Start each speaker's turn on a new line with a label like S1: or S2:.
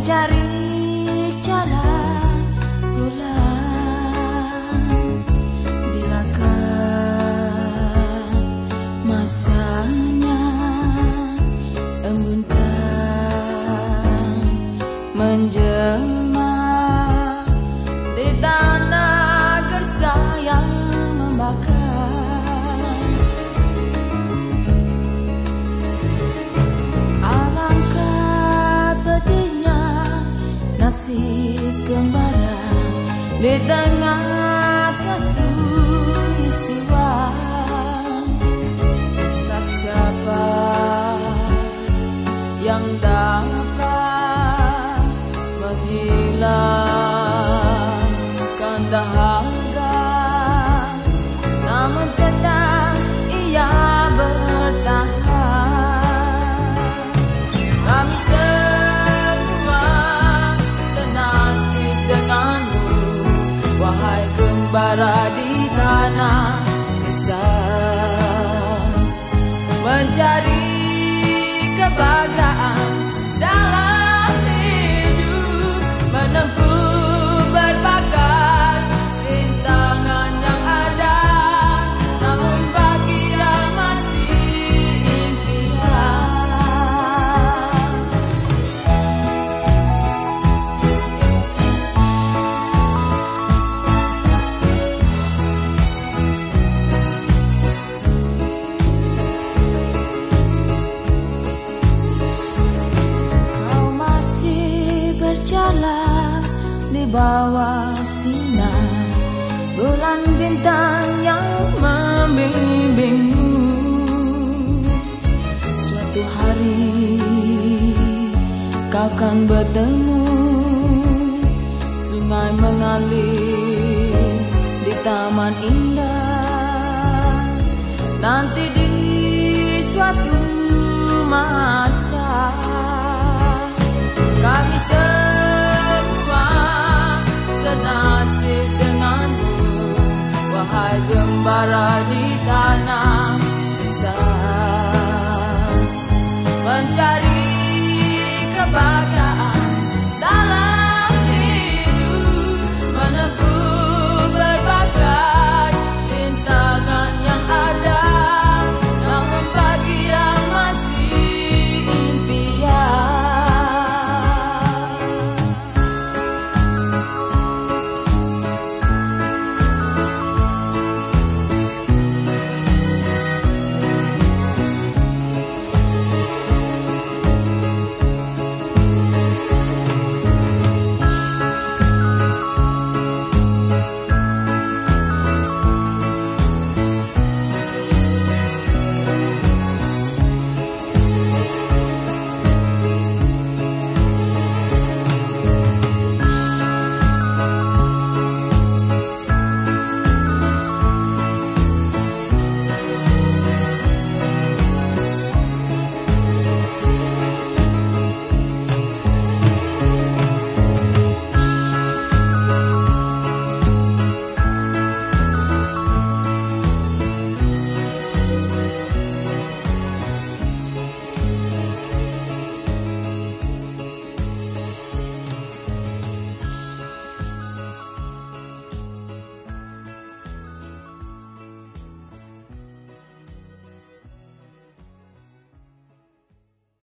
S1: mencari jalan pulang. Bilakah masanya embunkan menjelma di tanah gersang yang membakar. Alangkah pedihnya nasib kembara di tengah katulistiwa. Tak siapa yang dapat menghilangkan dahaga, namun tetap ia bertahan. Kami semua senasib denganmu, wahai kembara di tanah besar, mencari kebahagiaan dalam hidup, menempuh berbagai rintangan yang ada, namun bagi yang masih impian. Kau masih berjalan di bawah sinar bulan bintang yang membimbingmu. Suatu hari kau akan bertemu, sungai mengalir di taman indah. Nanti di